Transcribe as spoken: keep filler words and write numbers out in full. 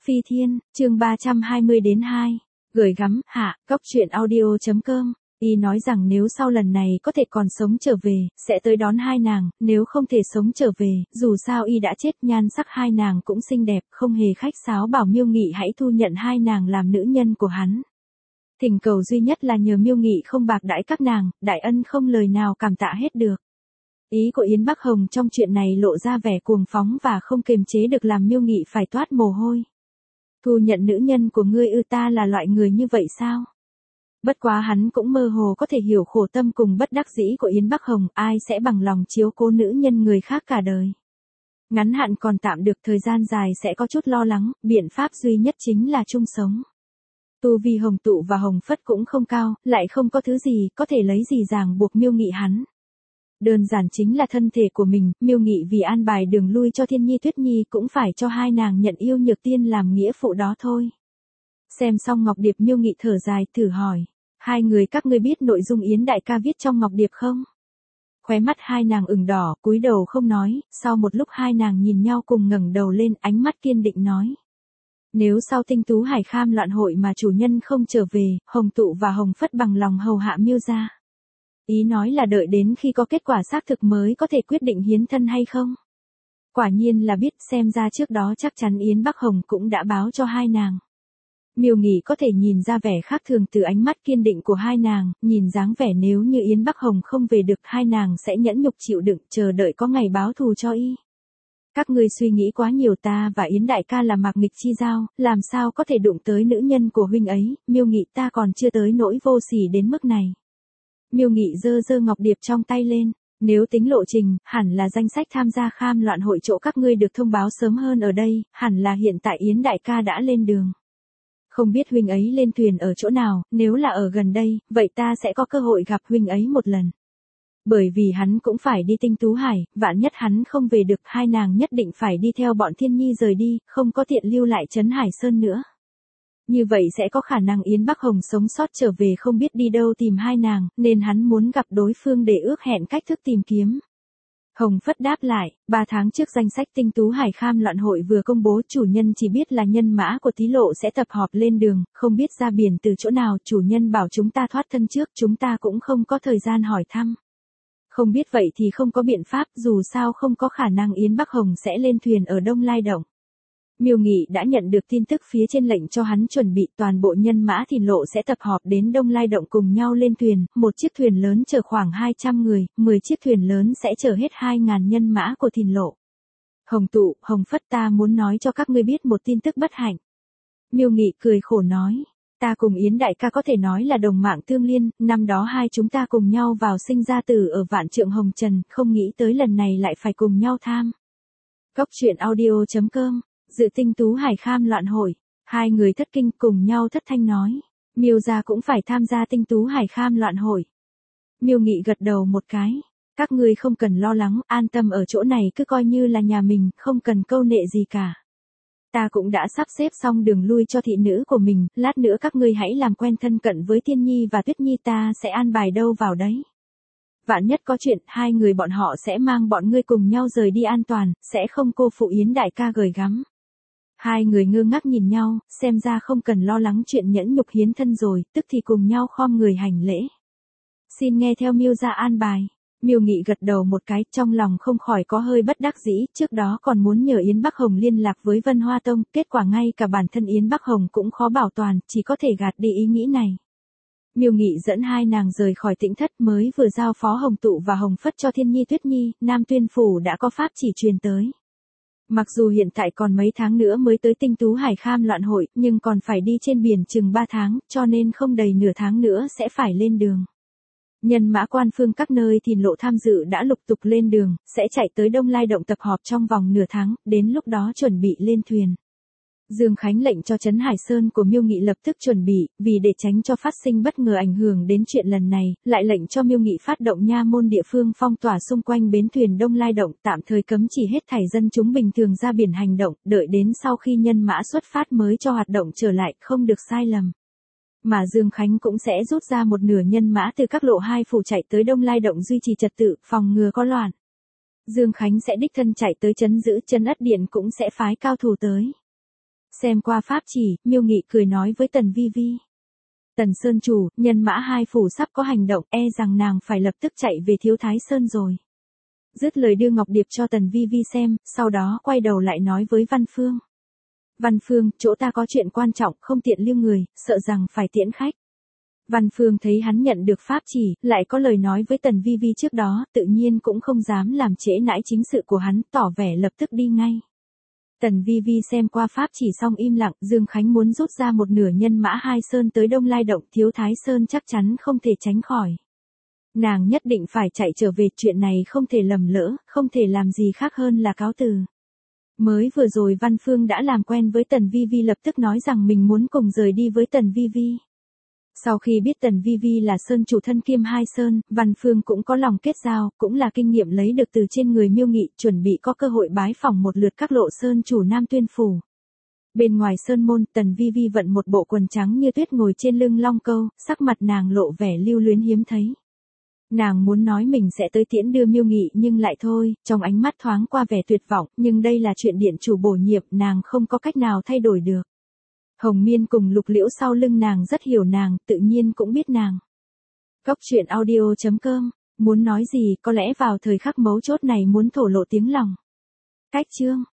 Phi Thiên, chương ba trăm hai mươi đến hai. Gửi gắm, hạ, cóc truyện audio chấm com. Y nói rằng nếu sau lần này có thể còn sống trở về, sẽ tới đón hai nàng, nếu không thể sống trở về, dù sao Y đã chết, nhan sắc hai nàng cũng xinh đẹp, không hề khách sáo bảo Miêu Nghị hãy thu nhận hai nàng làm nữ nhân của hắn. Thỉnh cầu duy nhất là nhờ Miêu Nghị không bạc đãi các nàng, đại ân không lời nào cảm tạ hết được. Ý của Yến Bắc Hồng trong chuyện này lộ ra vẻ cuồng phóng và không kiềm chế được làm Miêu Nghị phải toát mồ hôi. Thu nhận nữ nhân của ngươi ư? Ta là loại người như vậy sao? Bất quá hắn cũng mơ hồ có thể hiểu khổ tâm cùng bất đắc dĩ của Yến Bắc Hồng, ai sẽ bằng lòng chiếu cố nữ nhân người khác cả đời. Ngắn hạn còn tạm được, thời gian dài sẽ có chút lo lắng, biện pháp duy nhất chính là chung sống. Tu vi Hồng Tụ và Hồng Phất cũng không cao, lại không có thứ gì có thể lấy gì ràng buộc Miêu Nghị hắn. Đơn giản chính là thân thể của mình, Miêu Nghị vì an bài đường lui cho Thiên Nhi Tuyết Nhi cũng phải cho hai nàng nhận yêu Nhược Tiên làm nghĩa phụ đó thôi. Xem xong ngọc điệp, Miêu Nghị thở dài thử hỏi, hai người các ngươi biết nội dung Yến đại ca viết trong ngọc điệp không? Khóe mắt hai nàng ửng đỏ, cúi đầu không nói, sau một lúc hai nàng nhìn nhau cùng ngẩng đầu lên, ánh mắt kiên định nói. Nếu sau Tinh Tú Hải Kham loạn hội mà chủ nhân không trở về, Hồng Tụ và Hồng Phất bằng lòng hầu hạ Miêu gia. Ý nói là đợi đến khi có kết quả xác thực mới có thể quyết định hiến thân hay không? Quả nhiên là biết, xem ra trước đó chắc chắn Yến Bắc Hồng cũng đã báo cho hai nàng. Miêu Nghị có thể nhìn ra vẻ khác thường từ ánh mắt kiên định của hai nàng, nhìn dáng vẻ nếu như Yến Bắc Hồng không về được hai nàng sẽ nhẫn nhục chịu đựng, chờ đợi có ngày báo thù cho y. Các ngươi suy nghĩ quá nhiều, ta và Yến đại ca là mạc nghịch chi giao, làm sao có thể đụng tới nữ nhân của huynh ấy, Miêu Nghị ta còn chưa tới nỗi vô sỉ đến mức này. Miêu Nghị giơ giơ ngọc điệp trong tay lên, nếu tính lộ trình, hẳn là danh sách tham gia kham loạn hội chỗ các ngươi được thông báo sớm hơn ở đây, hẳn là hiện tại Yến đại ca đã lên đường. Không biết huynh ấy lên thuyền ở chỗ nào, nếu là ở gần đây, vậy ta sẽ có cơ hội gặp huynh ấy một lần. Bởi vì hắn cũng phải đi Tinh Tú Hải, vạn nhất hắn không về được, hai nàng nhất định phải đi theo bọn Thiên Nhi rời đi, không có tiện lưu lại trấn Hải Sơn nữa. Như vậy sẽ có khả năng Yến Bắc Hồng sống sót trở về không biết đi đâu tìm hai nàng, nên hắn muốn gặp đối phương để ước hẹn cách thức tìm kiếm. Hồng Phất đáp lại, ba tháng trước danh sách Tinh Tú Hải Kham loạn hội vừa công bố, chủ nhân chỉ biết là nhân mã của Tý Lộ sẽ tập họp lên đường, không biết ra biển từ chỗ nào, chủ nhân bảo chúng ta thoát thân trước, chúng ta cũng không có thời gian hỏi thăm. Không biết vậy thì không có biện pháp, dù sao không có khả năng Yến Bắc Hồng sẽ lên thuyền ở Đông Lai Động. Miêu Nghị đã nhận được tin tức phía trên lệnh cho hắn chuẩn bị, toàn bộ nhân mã Thìn Lộ sẽ tập họp đến Đông Lai Động cùng nhau lên thuyền, một chiếc thuyền lớn chở khoảng hai trăm người, mười chiếc thuyền lớn sẽ chở hết hai nghìn nhân mã của Thìn Lộ. Hồng Tụ, Hồng Phất, ta muốn nói cho các ngươi biết một tin tức bất hạnh. Miêu Nghị cười khổ nói, ta cùng Yến đại ca có thể nói là đồng mạng tương liên, năm đó hai chúng ta cùng nhau vào sinh ra tử ở Vạn Trượng Hồng Trần, không nghĩ tới lần này lại phải cùng nhau tham. Cóc truyện audio chấm com. Dự Tinh Tú Hải Kham loạn hội, hai người thất kinh cùng nhau thất thanh nói, Miêu gia cũng phải tham gia Tinh Tú Hải Kham loạn hội. Miêu Nghị gật đầu một cái, các ngươi không cần lo lắng, an tâm ở chỗ này cứ coi như là nhà mình, không cần câu nệ gì cả. Ta cũng đã sắp xếp xong đường lui cho thị nữ của mình, lát nữa các ngươi hãy làm quen thân cận với Thiên Nhi và Tuyết Nhi, ta sẽ an bài đâu vào đấy. Vạn nhất có chuyện, hai người bọn họ sẽ mang bọn ngươi cùng nhau rời đi an toàn, sẽ không cô phụ Yến đại ca gửi gắm. Hai người ngơ ngác nhìn nhau, xem ra không cần lo lắng chuyện nhẫn nhục hiến thân rồi, tức thì cùng nhau khom người hành lễ. Xin nghe theo Miêu gia an bài. Miêu Nghị gật đầu một cái, trong lòng không khỏi có hơi bất đắc dĩ, trước đó còn muốn nhờ Yến Bắc Hồng liên lạc với Vân Hoa Tông, kết quả ngay cả bản thân Yến Bắc Hồng cũng khó bảo toàn, chỉ có thể gạt đi ý nghĩ này. Miêu Nghị dẫn hai nàng rời khỏi Tĩnh Thất, mới vừa giao phó Hồng Tụ và Hồng Phất cho Thiên Nhi Tuyết Nhi, Nam Tuyên Phủ đã có pháp chỉ truyền tới. Mặc dù hiện tại còn mấy tháng nữa mới tới Tinh Tú Hải Kham loạn hội, nhưng còn phải đi trên biển chừng ba tháng, cho nên không đầy nửa tháng nữa sẽ phải lên đường. Nhân mã quan phương các nơi Thìn Lộ tham dự đã lục tục lên đường, sẽ chạy tới Đông Lai Động tập họp trong vòng nửa tháng, đến lúc đó chuẩn bị lên thuyền. Dương Khánh lệnh cho trấn Hải Sơn của Miêu Nghị lập tức chuẩn bị, vì để tránh cho phát sinh bất ngờ ảnh hưởng đến chuyện lần này, lại lệnh cho Miêu Nghị phát động nha môn địa phương phong tỏa xung quanh bến thuyền Đông Lai Động, tạm thời cấm chỉ hết thảy dân chúng bình thường ra biển hành động, đợi đến sau khi nhân mã xuất phát mới cho hoạt động trở lại, không được sai lầm. Mà Dương Khánh cũng sẽ rút ra một nửa nhân mã từ các lộ hai phủ chạy tới Đông Lai Động duy trì trật tự, phòng ngừa có loạn. Dương Khánh sẽ đích thân chạy tới trấn giữ, trấn Ất Điện cũng sẽ phái cao thủ tới. Xem qua pháp chỉ, Miêu Nghị cười nói với Tần Vi Vi. Tần Sơn chủ, nhân mã hai phủ sắp có hành động, e rằng nàng phải lập tức chạy về Thiếu Thái Sơn rồi. Dứt lời đưa ngọc điệp cho Tần Vi Vi xem, sau đó quay đầu lại nói với Văn Phương. Văn Phương, chỗ ta có chuyện quan trọng, không tiện lưu người, sợ rằng phải tiễn khách. Văn Phương thấy hắn nhận được pháp chỉ, lại có lời nói với Tần Vi Vi trước đó, tự nhiên cũng không dám làm trễ nãi chính sự của hắn, tỏ vẻ lập tức đi ngay. Tần Vi Vi xem qua pháp chỉ xong im lặng, Dương Khánh muốn rút ra một nửa nhân mã hai sơn tới Đông Lai Động, Thiếu Thái Sơn chắc chắn không thể tránh khỏi. Nàng nhất định phải chạy trở về, chuyện này không thể lầm lỡ, không thể làm gì khác hơn là cáo từ. Mới vừa rồi Văn Phương đã làm quen với Tần Vi Vi, lập tức nói rằng mình muốn cùng rời đi với Tần Vi Vi. Sau khi biết Tần Vi Vi là sơn chủ thân kiêm hai sơn, Văn Phương cũng có lòng kết giao, cũng là kinh nghiệm lấy được từ trên người Miêu Nghị, chuẩn bị có cơ hội bái phỏng một lượt các lộ sơn chủ Nam Tuyên Phủ. Bên ngoài sơn môn, Tần Vi Vi vận một bộ quần trắng như tuyết ngồi trên lưng long câu, sắc mặt nàng lộ vẻ lưu luyến hiếm thấy. Nàng muốn nói mình sẽ tới tiễn đưa Miêu Nghị nhưng lại thôi, trong ánh mắt thoáng qua vẻ tuyệt vọng, nhưng đây là chuyện điện chủ bổ nhiệm, nàng không có cách nào thay đổi được. Hồng Miên cùng Lục Liễu sau lưng nàng rất hiểu nàng, tự nhiên cũng biết nàng. Cốc truyện audio chấm com, muốn nói gì, có lẽ vào thời khắc mấu chốt này muốn thổ lộ tiếng lòng. Cách chương